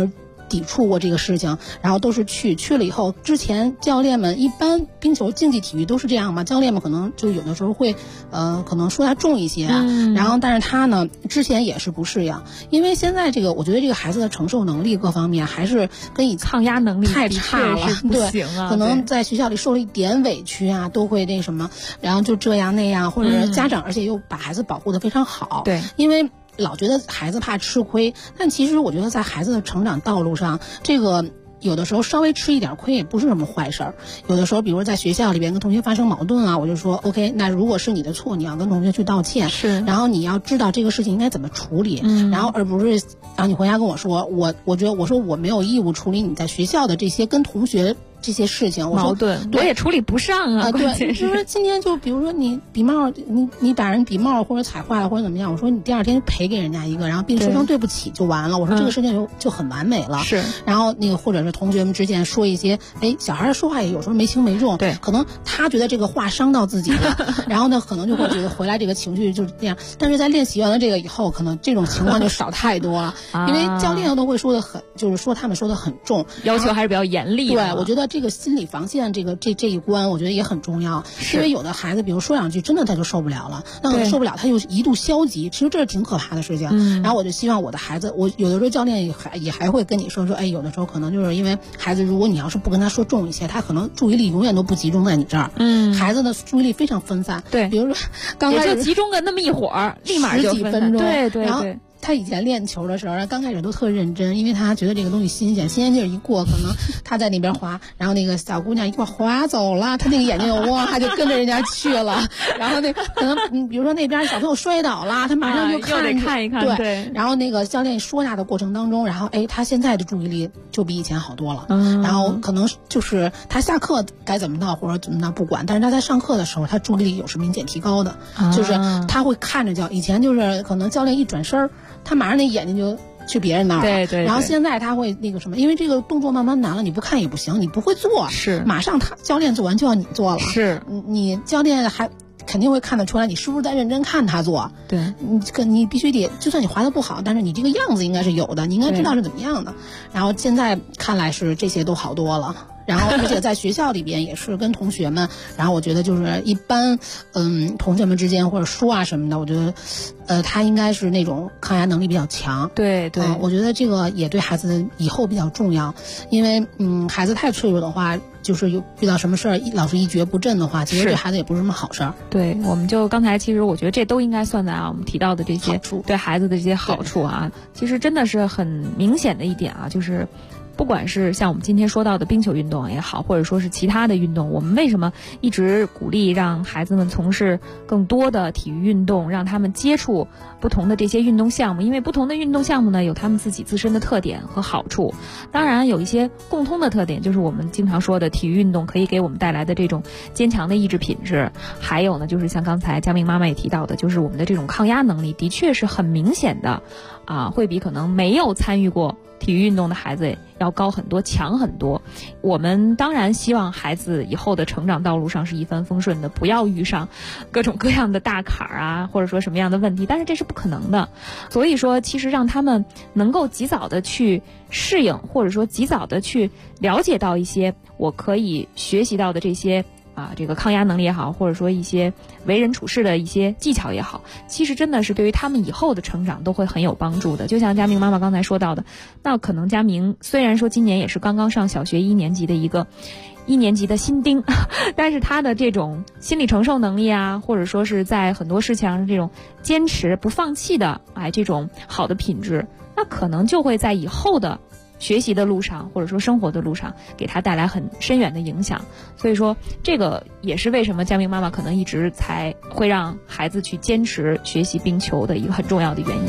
抵触过这个事情，然后都是去了以后，之前教练们一般冰球竞技体育都是这样嘛，教练们可能就有的时候会可能说他重一些，然后但是他呢之前也是不适应，因为现在这个我觉得这个孩子的承受能力各方面还是跟以抗压能力太差了， 对， 可能在学校里受了一点委屈啊，都会那什么，然后就这样那样，或者是家长而且又把孩子保护得非常好， 对， 因为老觉得孩子怕吃亏，但其实我觉得在孩子的成长道路上，这个有的时候稍微吃一点亏也不是什么坏事儿。有的时候，比如在学校里边跟同学发生矛盾啊，我就说 OK， 那如果是你的错，你要跟同学去道歉， 是， 然后你要知道这个事情应该怎么处理，然后而不是你回家跟我说，我觉得我说我没有义务处理你在学校的这些跟同学这些事情， 矛盾我也处理不上啊。 对，就是今天就比如说你笔帽，你把人笔帽或者踩坏了或者怎么样，我说你第二天赔给人家一个，然后并说声对不起就完了。我说这个事情就很完美了。 是， 然后那个或者是同学们之间说一些，小孩说话也有时候没轻没重， 对， 可能他觉得这个话伤到自己了，然后呢可能就会觉得回来这个情绪就是这样。但是在练习完了这个以后，可能这种情况就少太多了，因为教练都会说的很，就是说他们说的很重， 要求还是比较严厉的。 对，我觉得这个心理防线这一关，我觉得也很重要。因为有的孩子，比如说两句，真的他就受不了了，那可能受不了，他就一度消极。其实这是挺可怕的事情。然后我就希望我的孩子，我有的时候教练也还会跟你说，有的时候可能就是因为孩子，如果你要是不跟他说重一些，他可能注意力永远都不集中在你这儿。孩子的注意力非常分散。 对， 比如说刚开始也就集中个那么一会儿，立马就 10几分钟。 对对对。 他以前练球的时候，刚开始都特认真，因为他觉得这个东西新鲜劲儿一过，可能他在那边滑，然后那个小姑娘一块滑走了，他那个眼睛他就跟着人家去了。然后可能比如说那边小朋友摔倒了，他马上就又得看一看。对。 然后那个教练说他的过程当中，然后他现在的注意力就比以前好多了。然后可能就是他下课该怎么闹或者怎么闹不管，但是他在上课的时候，他注意力有是明显提高的，就是他会看着以前就是可能教练一转身，他马上那眼睛就去别人那儿了。 对。 然后现在他会那个什么，因为这个动作慢慢难了，你不看也不行，你不会做， 是马上教练做完就要你做了。 是， 你教练还肯定会看得出来你是不是在认真看他做。 对， 你必须得，就算你滑得不好，但是你这个样子应该是有的，你应该知道是怎么样的。然后现在看来是这些都好多了。然后而且在学校里边也是跟同学们，然后我觉得就是一般同学们之间或者说啊什么的，我觉得他应该是那种抗压能力比较强。 对对， 我觉得这个也对孩子以后比较重要，因为孩子太脆弱的话，就是遇到什么事儿老是一蹶不振的话，其实对孩子也不是什么好事儿。 对，我们就刚才其实我觉得这都应该算在我们提到的这些对孩子的这些好处啊，其实真的是很明显的一点啊，就是不管是像我们今天说到的冰球运动也好，或者说是其他的运动，我们为什么一直鼓励让孩子们从事更多的体育运动，让他们接触不同的这些运动项目？因为不同的运动项目呢，有他们自己自身的特点和好处。当然有一些共通的特点，就是我们经常说的体育运动可以给我们带来的这种坚强的意志品质。还有呢，就是像刚才佳明妈妈也提到的，就是我们的这种抗压能力的确是很明显的会比可能没有参与过体育运动的孩子要高很多，强很多。我们当然希望孩子以后的成长道路上是一帆风顺的，不要遇上各种各样的大坎儿或者说什么样的问题，但是这是不可能的。所以说其实让他们能够及早的去适应，或者说及早的去了解到一些我可以学习到的这些这个抗压能力也好，或者说一些为人处事的一些技巧也好，其实真的是对于他们以后的成长都会很有帮助的。就像佳明妈妈刚才说到的，那可能佳明虽然说今年也是刚刚上小学1年级的一个1年级的新丁，但是他的这种心理承受能力或者说是在很多事情上这种坚持不放弃的这种好的品质，那可能就会在以后的学习的路上或者说生活的路上给他带来很深远的影响。所以说这个也是为什么佳明妈妈可能一直才会让孩子去坚持学习冰球的一个很重要的原因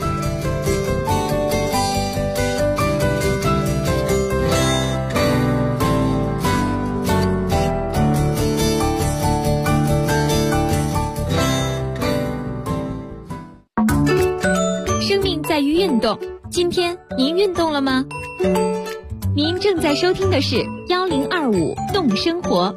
生命在于运动，今天您运动了吗？您正在收听的是1025动生活。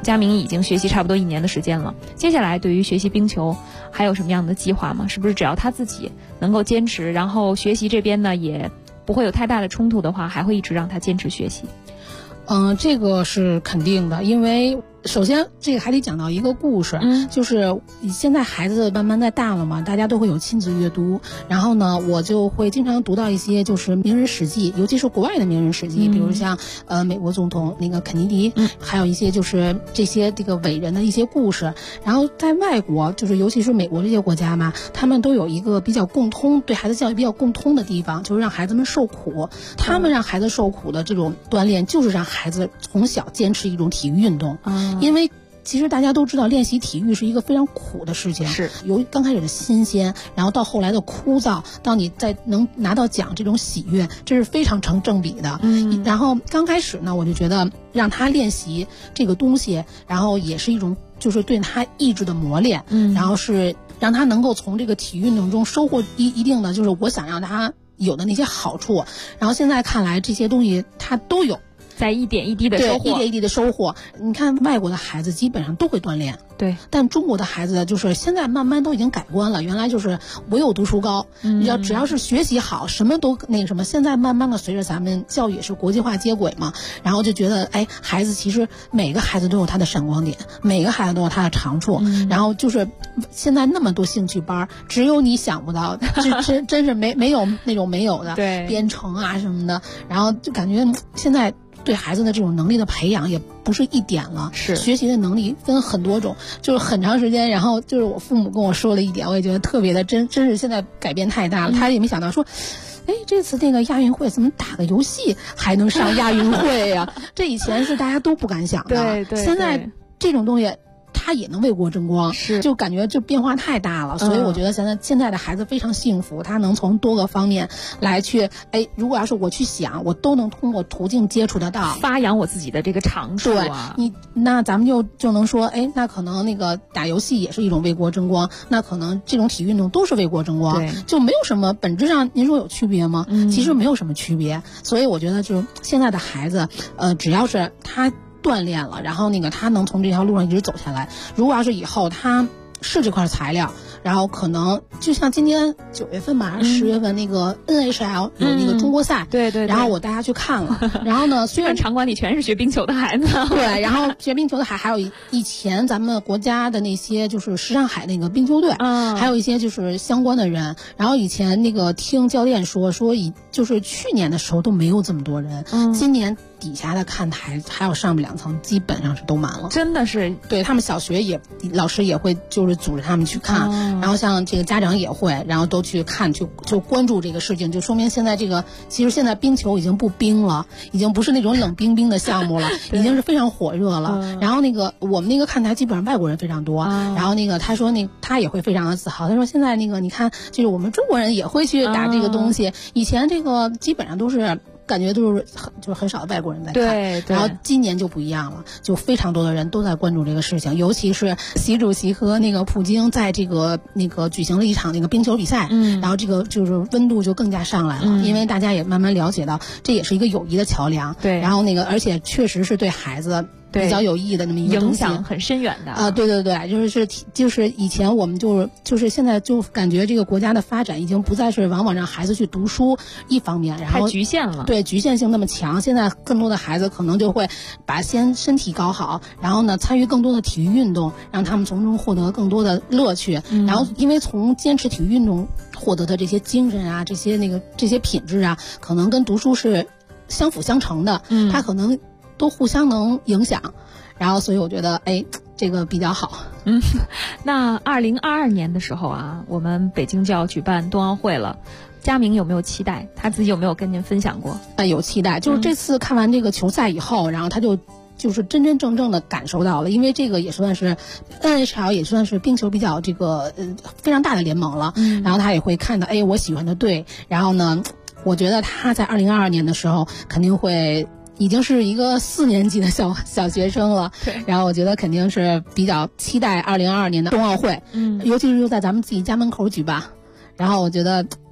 佳明已经学习差不多1年的时间了，接下来对于学习冰球还有什么样的计划吗？是不是只要他自己能够坚持，然后学习这边呢也不会有太大的冲突的话，还会一直让他坚持学习？ 这个是肯定的，因为首先这个还得讲到一个故事，就是现在孩子慢慢在大了嘛，大家都会有亲子阅读，然后呢我就会经常读到一些就是名人史记，尤其是国外的名人史记，比如像美国总统那个肯尼迪，还有一些就是这些这个伟人的一些故事。然后在外国，就是尤其是美国这些国家嘛，他们都有一个比较共通，对孩子教育比较共通的地方，就是让孩子们受苦。他们让孩子受苦的这种锻炼，就是让孩子从小坚持一种体育运动。因为其实大家都知道，练习体育是一个非常苦的事情，是由刚开始的新鲜，然后到后来的枯燥，到你再能拿到奖这种喜悦，这是非常成正比的。然后刚开始呢，我就觉得让他练习这个东西，然后也是一种就是对他意志的磨练，然后是让他能够从这个体育运动中收获一定的就是我想让他有的那些好处。然后现在看来，这些东西他都有。 在一点一滴的收获， 一点一滴的收获。你看外国的孩子基本上都会锻炼， 对， 但中国的孩子就是现在慢慢都已经改观了。原来就是唯有读书高，只要是学习好，什么都那个什么。现在慢慢的随着咱们教育也是国际化接轨嘛，然后就觉得孩子其实每个孩子都有他的闪光点，每个孩子都有他的长处。然后就是现在那么多兴趣班，只有你想不到，真是没有那种没有的， 对， 编程啊什么的。然后就感觉现在对孩子的这种能力的培养也不是一点了，是学习的能力分很多种，就是很长时间。然后就是我父母跟我说了一点，我也觉得特别的真是现在改变太大了。他也没想到说，这次那个亚运会怎么打个游戏还能上亚运会呀？这以前是大家都不敢想的，对，现在这种东西他也能为国争光，是就感觉这变化太大了。所以我觉得现在的孩子非常幸福，他能从多个方面来去如果要是我去想，我都能通过途径接触得到， 发扬我自己的这个长处啊。 对，那咱们就能说，那可能那个打游戏也是一种为国争光，那可能这种体育运动都是为国争光，对，就没有什么本质上您说有区别吗？其实没有什么区别。所以我觉得就是现在的孩子，只要是他锻炼了，然后那个他能从这条路上一直走下来。如果要是以后他是这块材料，然后可能就像今年9月份吧，还是10月份那个 NHL 有那个中国赛，对，然后我带他去看了。然后呢，虽然场馆里全是学冰球的孩子， 对，然后学冰球的还有以前咱们国家的那些就是什刹海那个冰球队，还有一些就是相关的人。然后以前那个听教练说就是去年的时候都没有这么多人，今年底下的看台还有上面2层基本上是都满了， 真的是。 对，他们小学老师也会就是组织他们去看，然后像这个家长也会，然后都去看，就关注这个事情，就说明现在其实现在冰球已经不冰了，已经不是那种冷冰冰的项目了，已经是非常火热了。然后那个我们那个看台基本上外国人非常多，然后那个他说他也会非常的自豪，他说现在那个你看，就是我们中国人也会去打这个东西，以前这个基本上都是。感觉都是很少的外国人在看，对，然后今年就不一样了，就非常多的人都在关注这个事情，尤其是习主席和那个普京在那个举行了一场那个冰球比赛，然后这个就是温度就更加上来了，因为大家也慢慢了解到这也是一个友谊的桥梁，对，然后那个而且确实是对孩子比较有意义的那么一个东西， 影响很深远的啊，对，就是以前我们就是现在就感觉这个国家的发展已经不再是往往让孩子去读书一方面，然后太局限了， 对，局限性那么强。现在更多的孩子可能就会把身体搞好，然后呢参与更多的体育运动，让他们从中获得更多的乐趣。然后因为从坚持体育运动获得的这些精神啊，这些品质啊，可能跟读书是相辅相成的，他可能都互相能影响，然后所以我觉得这个比较好。 那2022年的时候啊，我们北京就要举办冬奥会了，佳明有没有期待？他自己有没有跟您分享过？ 有期待，就是这次看完这个球赛以后，然后他就是真真正正的感受到了，因为这个也算是 NHL 也算是冰球比较这个非常大的联盟了，然后他也会看到我喜欢的队，然后呢，我觉得他在2022年的时候肯定会。已经是一个4年级的小学生了，对。然后我觉得肯定是比较期待2022年的冬奥会，尤其是就在咱们自己家门口举办。然后我觉得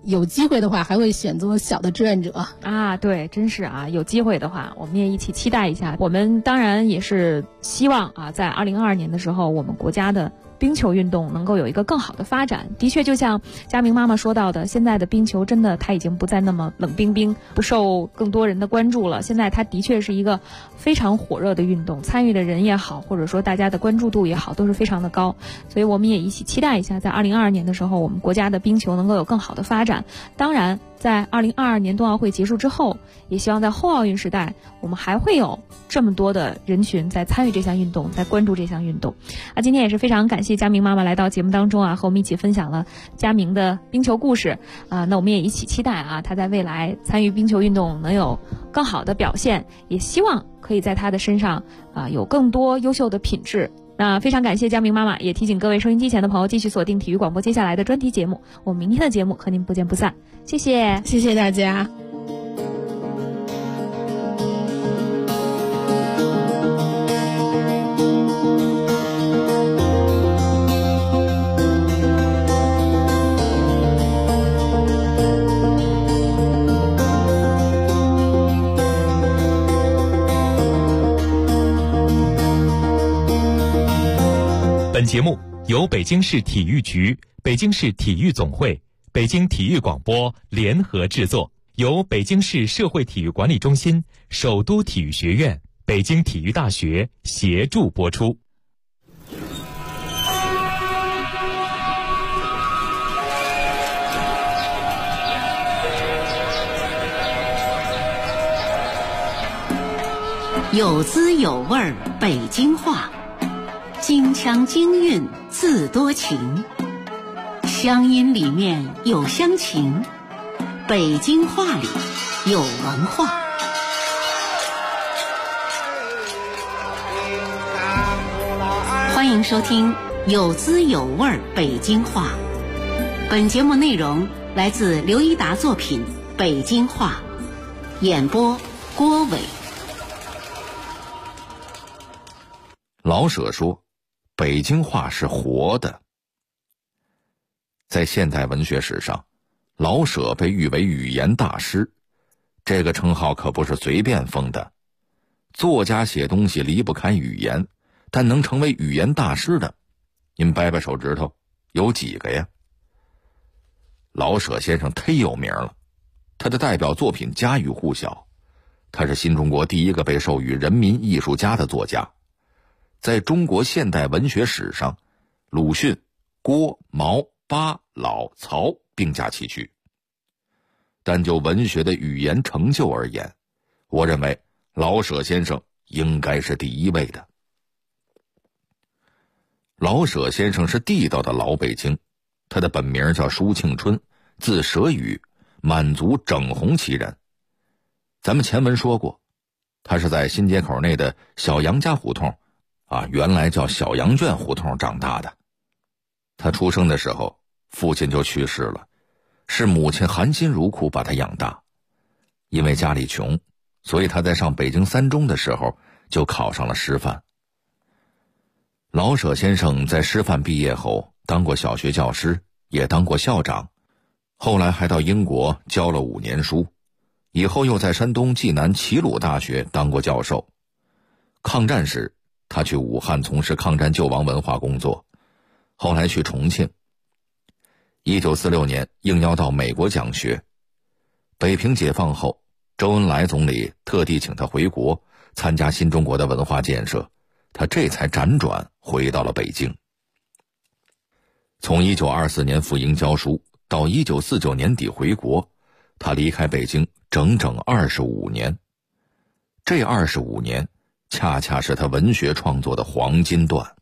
有机会的话还会选择小的志愿者啊。对，真是啊，有机会的话我们也一起期待一下。我们当然也是希望啊，在2022年的时候，我们国家的冰球运动能够有一个更好的发展。的确就像佳明妈妈说到的，现在的冰球真的它已经不再那么冷冰冰，不受更多人的关注了。现在它的确是一个非常火热的运动，参与的人也好，或者说大家的关注度也好，都是非常的高。所以我们也一起期待一下，在2022年的时候，我们国家的冰球能够有更好的发展。当然在2022年冬奥会结束之后，也希望在后奥运时代，我们还会有这么多的人群在参与这项运动，在关注这项运动。今天也是非常感谢佳明妈妈来到节目当中啊，和我们一起分享了佳明的冰球故事啊。那我们也一起期待啊，她在未来参与冰球运动能有更好的表现，也希望可以在她的身上有更多优秀的品质。那非常感谢佳明妈妈，也提醒各位收音机前的朋友继续锁定体育广播接下来的专题节目，我们明天的节目和您不见不散。谢谢， 谢谢大家。 本节目由北京市体育局、北京市体育总会、北京体育广播联合制作，由北京市社会体育管理中心、首都体育学院、北京体育大学协助播出。 有滋有味儿北京话，京腔京韵自多情，乡音里面有乡情，北京话里有文化。欢迎收听有滋有味儿北京话。本节目内容来自刘一达作品《北京话》，演播郭伟。 老舍说，北京话是活的。在现代文学史上，老舍被誉为语言大师，这个称号可不是随便封的。作家写东西离不开语言，但能成为语言大师的，您掰掰手指头，有几个呀？老舍先生忒有名了，他的代表作品家喻户晓，他是新中国第一个被授予人民艺术家的作家。在中国现代文学史上，鲁迅、郭、毛、巴、老、曹并驾齐驱。但就文学的语言成就而言，我认为老舍先生应该是第一位的。老舍先生是地道的老北京，他的本名叫舒庆春，字舍宇，满族整红旗人。咱们前文说过，他是在新街口内的小杨家胡同原来叫小杨圈胡同长大的。他出生的时候，父亲就去世了，是母亲含辛茹苦把他养大。因为家里穷，所以他在上北京三中的时候就考上了师范。老舍先生在师范毕业后当过小学教师，也当过校长，后来还到英国教了5年书，以后又在山东济南齐鲁大学当过教授。抗战时他去武汉从事抗战救亡文化工作，后来去重庆。1946年应邀到美国讲学，北平解放后，周恩来总理特地请他回国参加新中国的文化建设，他这才辗转回到了北京。从1924年赴英教书到1949年底回国，他离开北京整整25年。这25年恰恰是他文学创作的黄金段。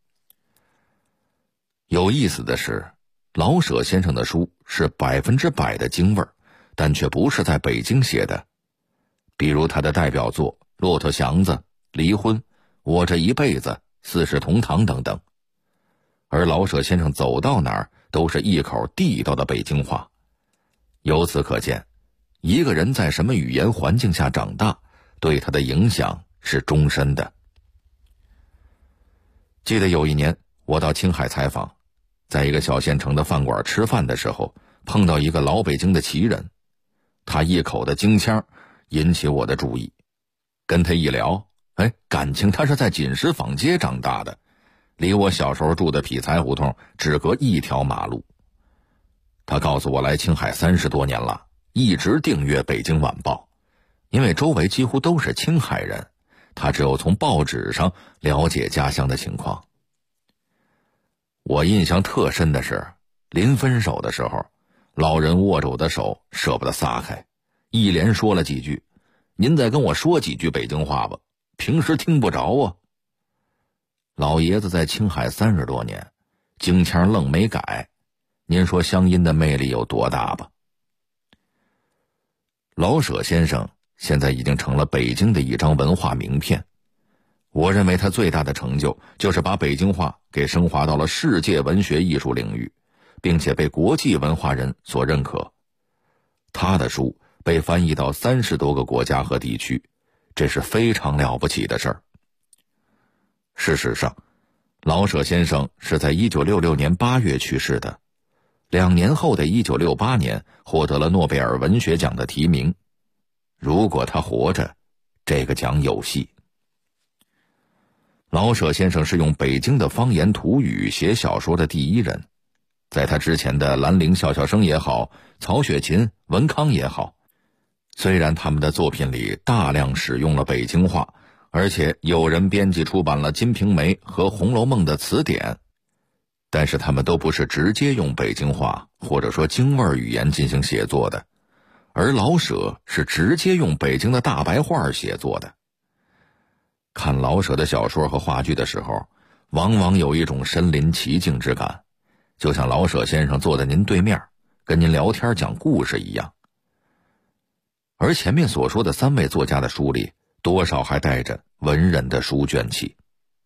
有意思的是，老舍先生的书是100%的京味儿，但却不是在北京写的。比如他的代表作《骆驼祥子》《离婚》《我这一辈子》《四世同堂》等等。而老舍先生走到哪儿都是一口地道的北京话。由此可见，一个人在什么语言环境下长大，对他的影响是终身的。记得有一年我到青海采访，在一个小县城的饭馆吃饭的时候， 碰到一个老北京的奇人，他一口的京腔引起我的注意。跟他一聊，感情他是在锦石坊街长大的，离我小时候住的匹才胡同只隔一条马路。他告诉我来青海30多年了，一直订阅《北京晚报》，因为周围几乎都是青海人，他只有从报纸上了解家乡的情况。我印象特深的是，临分手的时候，老人握着我的手舍不得撒开，一连说了几句：“您再跟我说几句北京话吧，平时听不着啊。”老爷子在青海30多年，京腔愣没改，您说乡音的魅力有多大吧？老舍先生现在已经成了北京的一张文化名片。我认为他最大的成就就是把北京话给升华到了世界文学艺术领域，并且被国际文化人所认可。他的书被翻译到30多个国家和地区，这是非常了不起的事儿。事实上，老舍先生是在1966年8月去世的，2年后的1968年获得了诺贝尔文学奖的提名。如果他活着，这个奖有戏。老舍先生是用北京的方言土语写小说的第一人，在他之前的兰陵笑笑生也好，曹雪芹、文康也好，虽然他们的作品里大量使用了北京话，而且有人编辑出版了《金瓶梅》和《红楼梦》的词典，但是他们都不是直接用北京话或者说京味语言进行写作的，而老舍是直接用北京的大白话写作的。看老舍的小说和话剧的时候，往往有一种身临其境之感，就像老舍先生坐在您对面，跟您聊天讲故事一样。而前面所说的3位作家的书里，多少还带着文人的书卷气。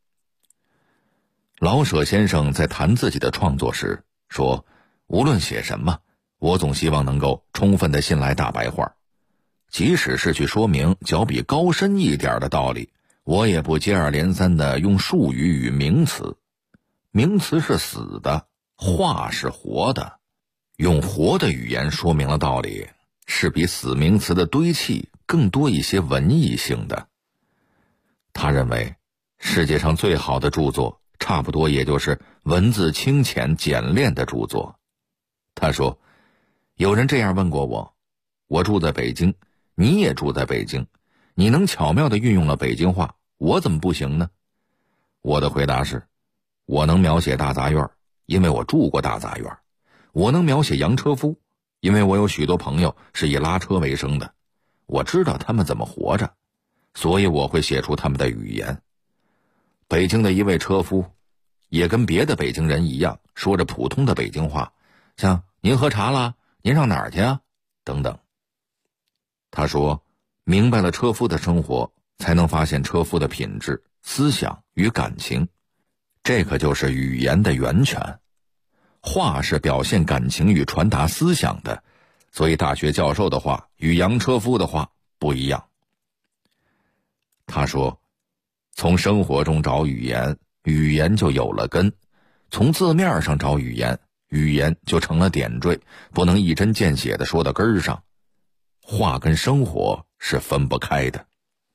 老舍先生在谈自己的创作时说，无论写什么，我总希望能够充分地信赖大白话，即使是去说明较比高深一点的道理，我也不接二连三地用术语与名词。名词是死的，话是活的，用活的语言说明了道理，是比死名词的堆砌更多一些文艺性的。他认为，世界上最好的著作，差不多也就是文字清浅简练的著作。他说，有人这样问过我，我住在北京，你也住在北京，你能巧妙地运用了北京话，我怎么不行呢？我的回答是，我能描写大杂院，因为我住过大杂院；我能描写洋车夫，因为我有许多朋友是以拉车为生的，我知道他们怎么活着，所以我会写出他们的语言。北京的一位车夫也跟别的北京人一样，说着普通的北京话，像您喝茶了，您上哪儿去啊等等。他说，明白了车夫的生活，才能发现车夫的品质、思想与感情，这可就是语言的源泉。话是表现感情与传达思想的，所以大学教授的话与洋车夫的话不一样。他说，从生活中找语言，语言就有了根；从字面上找语言，语言就成了点缀，不能一针见血地说到根儿上。话跟生活是分不开的。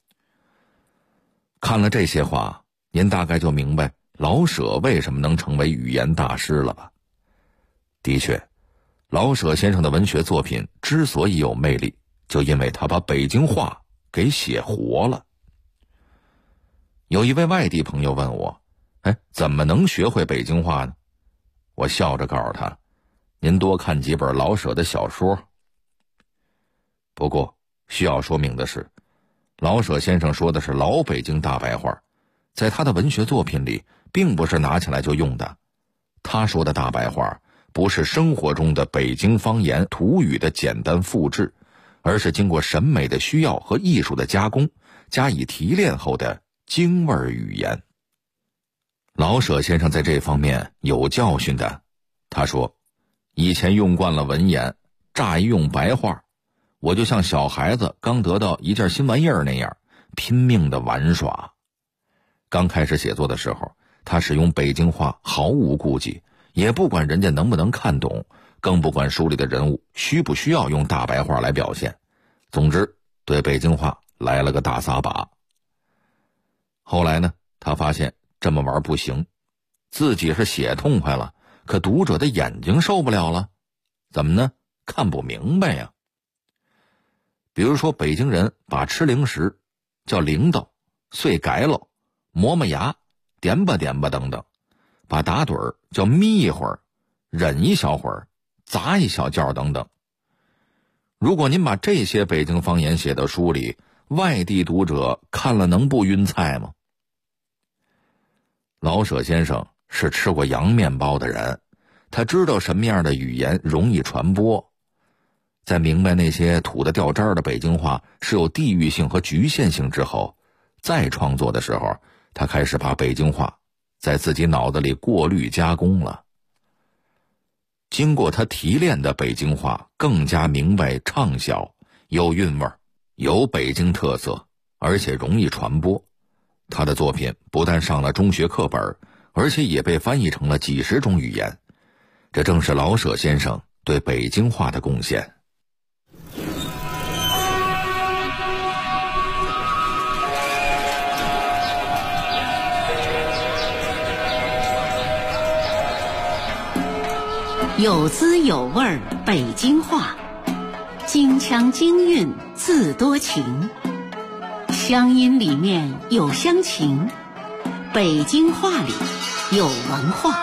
看了这些话，您大概就明白老舍为什么能成为语言大师了吧？的确，老舍先生的文学作品之所以有魅力，就因为他把北京话给写活了。有一位外地朋友问我，怎么能学会北京话呢？我笑着告诉他，您多看几本老舍的小说。不过需要说明的是，老舍先生说的是老北京大白话，在他的文学作品里并不是拿起来就用的。他说的大白话不是生活中的北京方言土语的简单复制，而是经过审美的需要和艺术的加工，加以提炼后的京味语言。老舍先生在这方面有教训的。他说，以前用惯了文言，乍一用白话，我就像小孩子刚得到一件新玩意儿那样，拼命的玩耍。刚开始写作的时候，他使用北京话毫无顾忌，也不管人家能不能看懂， 更不管书里的人物需不需要用大白话来表现。总之，对北京话来了个大撒把。后来呢，他发现这么玩不行，自己是写痛快了，可读者的眼睛受不了了。怎么呢？看不明白呀。比如说，北京人把吃零食叫零豆、碎改喽、磨磨牙、点吧点吧等等，把打盹儿叫眯一会儿、忍一小会儿、砸一小觉等等。如果您把这些北京方言写到书里，外地读者看了能不晕菜吗？老舍先生是吃过洋面包的人，他知道什么样的语言容易传播。在明白那些土得掉渣的北京话是有地域性和局限性之后，再创作的时候，他开始把北京话在自己脑子里过滤加工了。经过他提炼的北京话更加明白畅销，有韵味，有北京特色，而且容易传播。他的作品不但上了中学课本，而且也被翻译成了几十种语言。这正是老舍先生对北京话的贡献。 有滋有味北京话，京腔京韵自多情，乡音里面有乡情，北京话里有文化。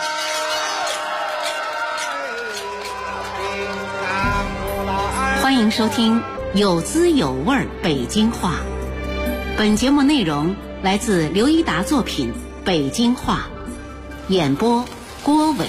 欢迎收听有滋有味北京话。本节目内容来自刘一达作品《北京话》，演播郭伟。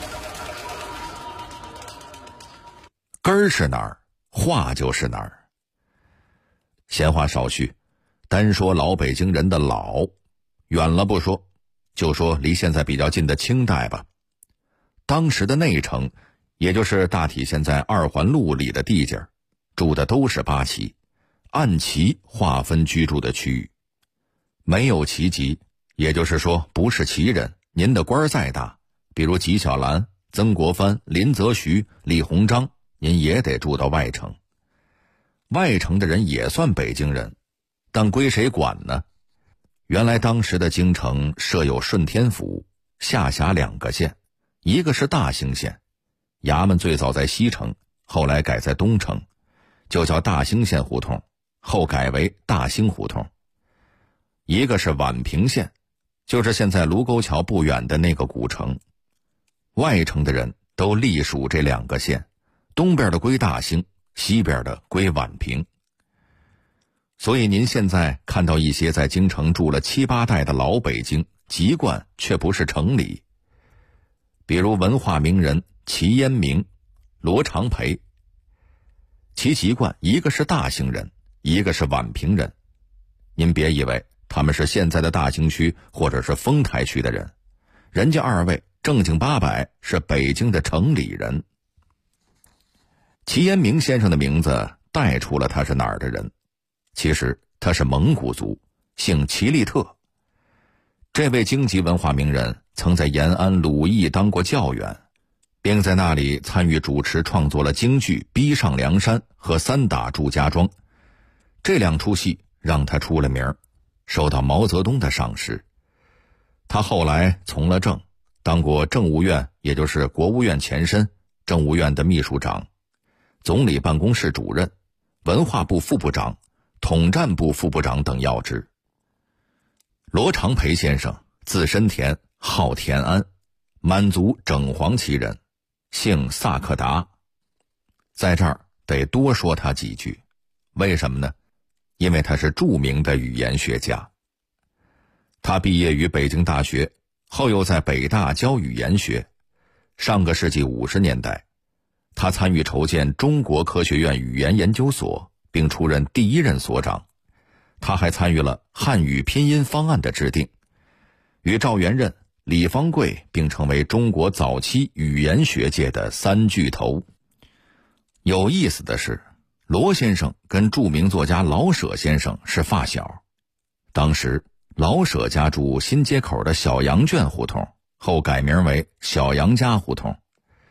根儿是哪儿，话就是哪儿。闲话少叙，单说老北京人的老，远了不说，就说离现在比较近的清代吧。当时的内城，也就是大体现在二环路里的地界，住的都是八旗，按旗划分居住的区域。没有旗籍，也就是说不是旗人，您的官再大，比如纪晓岚、曾国藩、林则徐、李鸿章，您也得住到外城。外城的人也算北京人，但归谁管呢？原来当时的京城设有顺天府，下辖2个县，一个是大兴县，衙门最早在西城，后来改在东城，就叫大兴县胡同，后改为大兴胡同。一个是宛平县，就是现在卢沟桥不远的那个古城。外城的人都隶属这2个县，东边的归大兴，西边的归宛平。所以您现在看到一些在京城住了7、8代的老北京，籍贯却不是城里。比如文化名人齐烟明、罗长培，其籍贯一个是大兴人，一个是宛平人。您别以为他们是现在的大兴区或者是丰台区的人，人家2位正经八百是北京的城里人。齐烟明先生的名字带出了他是哪儿的人，其实他是蒙古族，姓齐利特。这位京籍文化名人曾在延安鲁艺当过教员，并在那里参与主持创作了京剧《逼上梁山》和《三打祝家庄》，这2出戏让他出了名，受到毛泽东的赏识。他后来从了政，当过政务院，也就是国务院前身政务院的秘书长，总理办公室主任，文化部副部长，统战部副部长等要职。罗长培先生字申田，号田安，满族整黄旗人，姓萨克达。在这儿得多说他几句，为什么呢？因为他是著名的语言学家。他毕业于北京大学，后又在北大教语言学。上个世纪50年代，他参与筹建中国科学院语言研究所，并出任第1任所长。他还参与了汉语拼音方案的制定，与赵元任、李方贵并成为中国早期语言学界的3巨头。有意思的是，罗先生跟著名作家老舍先生是发小。当时老舍家住新街口的小羊圈胡同，后改名为小杨家胡同。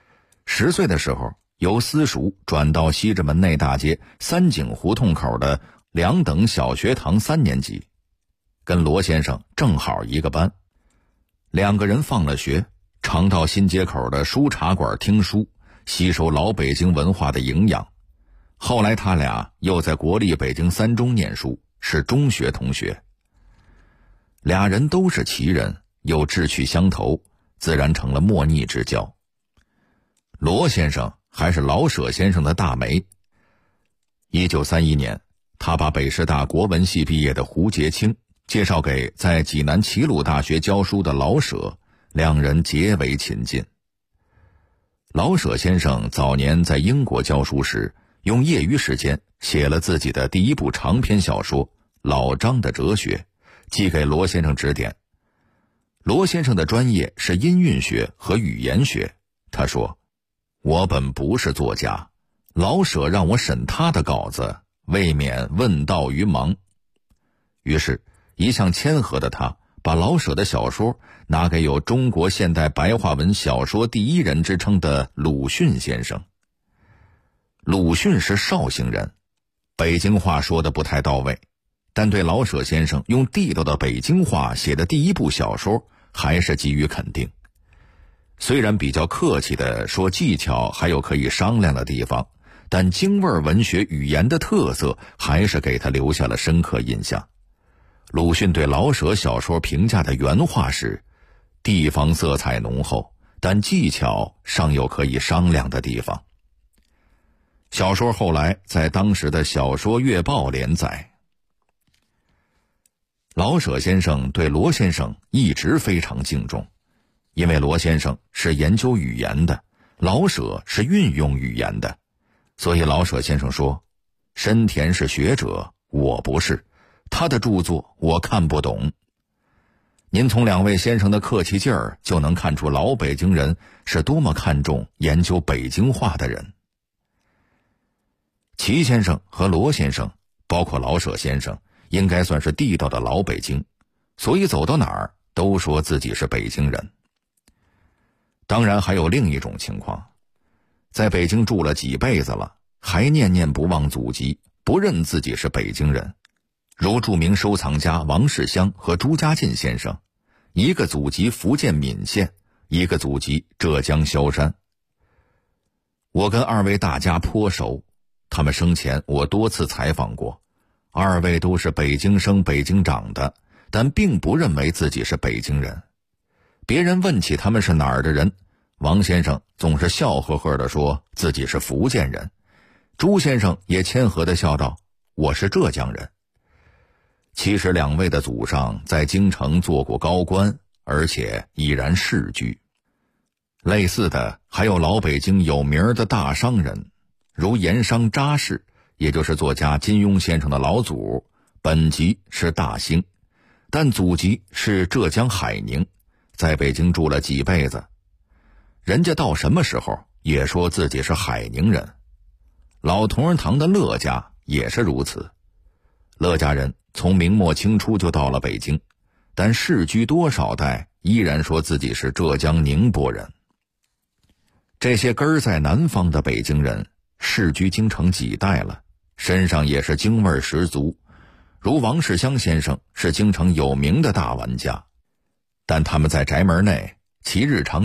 10岁的时候，由私塾转到西直门内大街三井胡同口的2等小学堂3年级，跟罗先生正好一个班。2个人放了学，常到新街口的书茶馆听书，吸收老北京文化的营养。后来他俩又在国立北京3中念书，是中学同学。俩人都是奇人，又志趣相投，自然成了莫逆之交。罗先生还是老舍先生的大媒。1931年，他把北师大国文系毕业的胡洁清介绍给在济南齐鲁大学教书的老舍，两人结为亲近。老舍先生早年在英国教书时，用业余时间写了自己的第一部长篇小说《老张的哲学》，寄给罗先生指点。罗先生的专业是音韵学和语言学，他说：“我本不是作家，老舍让我审他的稿子，未免问道于盲。”于是一向谦和的他把老舍的小说拿给有中国现代白话文小说第一人之称的鲁迅先生。鲁迅是绍兴人，北京话说得不太到位，但对老舍先生用地道的北京话写的第一部小说还是给予肯定。虽然比较客气地说技巧还有可以商量的地方，但京味文学语言的特色还是给他留下了深刻印象。鲁迅对老舍小说评价的原话是：地方色彩浓厚，但技巧尚有可以商量的地方。小说后来在当时的小说月报连载。老舍先生对罗先生一直非常敬重，因为罗先生是研究语言的，老舍是运用语言的，所以老舍先生说：深田是学者，我不是，他的著作我看不懂。您从2位先生的客气劲儿就能看出老北京人是多么看重研究北京话的人。齐先生和罗先生，包括老舍先生，应该算是地道的老北京，所以走到哪儿都说自己是北京人。当然还有另一种情况，在北京住了几辈子了，还念念不忘祖籍，不认自己是北京人，如著名收藏家王世襄和朱家进先生，一个祖籍福建闽县，一个祖籍浙江萧山。我跟2位大家颇熟，他们生前我多次采访过，2位都是北京生北京长的，但并不认为自己是北京人。别人问起他们是哪儿的人，王先生总是笑呵呵地说自己是福建人，朱先生也谦和地笑道：我是浙江人。其实2位的祖上在京城做过高官，而且已然世居。类似的还有老北京有名的大商人，如盐商查氏，也就是作家金庸先生的老祖，本籍是大兴，但祖籍是浙江海宁，在北京住了几辈子。人家到什么时候也说自己是海宁人。老同仁堂的乐家也是如此，乐家人从明末清初就到了北京，但世居多少代依然说自己是浙江宁波人。这些根儿在南方的北京人世居京城几代了，身上也是京味十足，如王世襄先生是京城有名的大玩家，但他们在宅门内其日常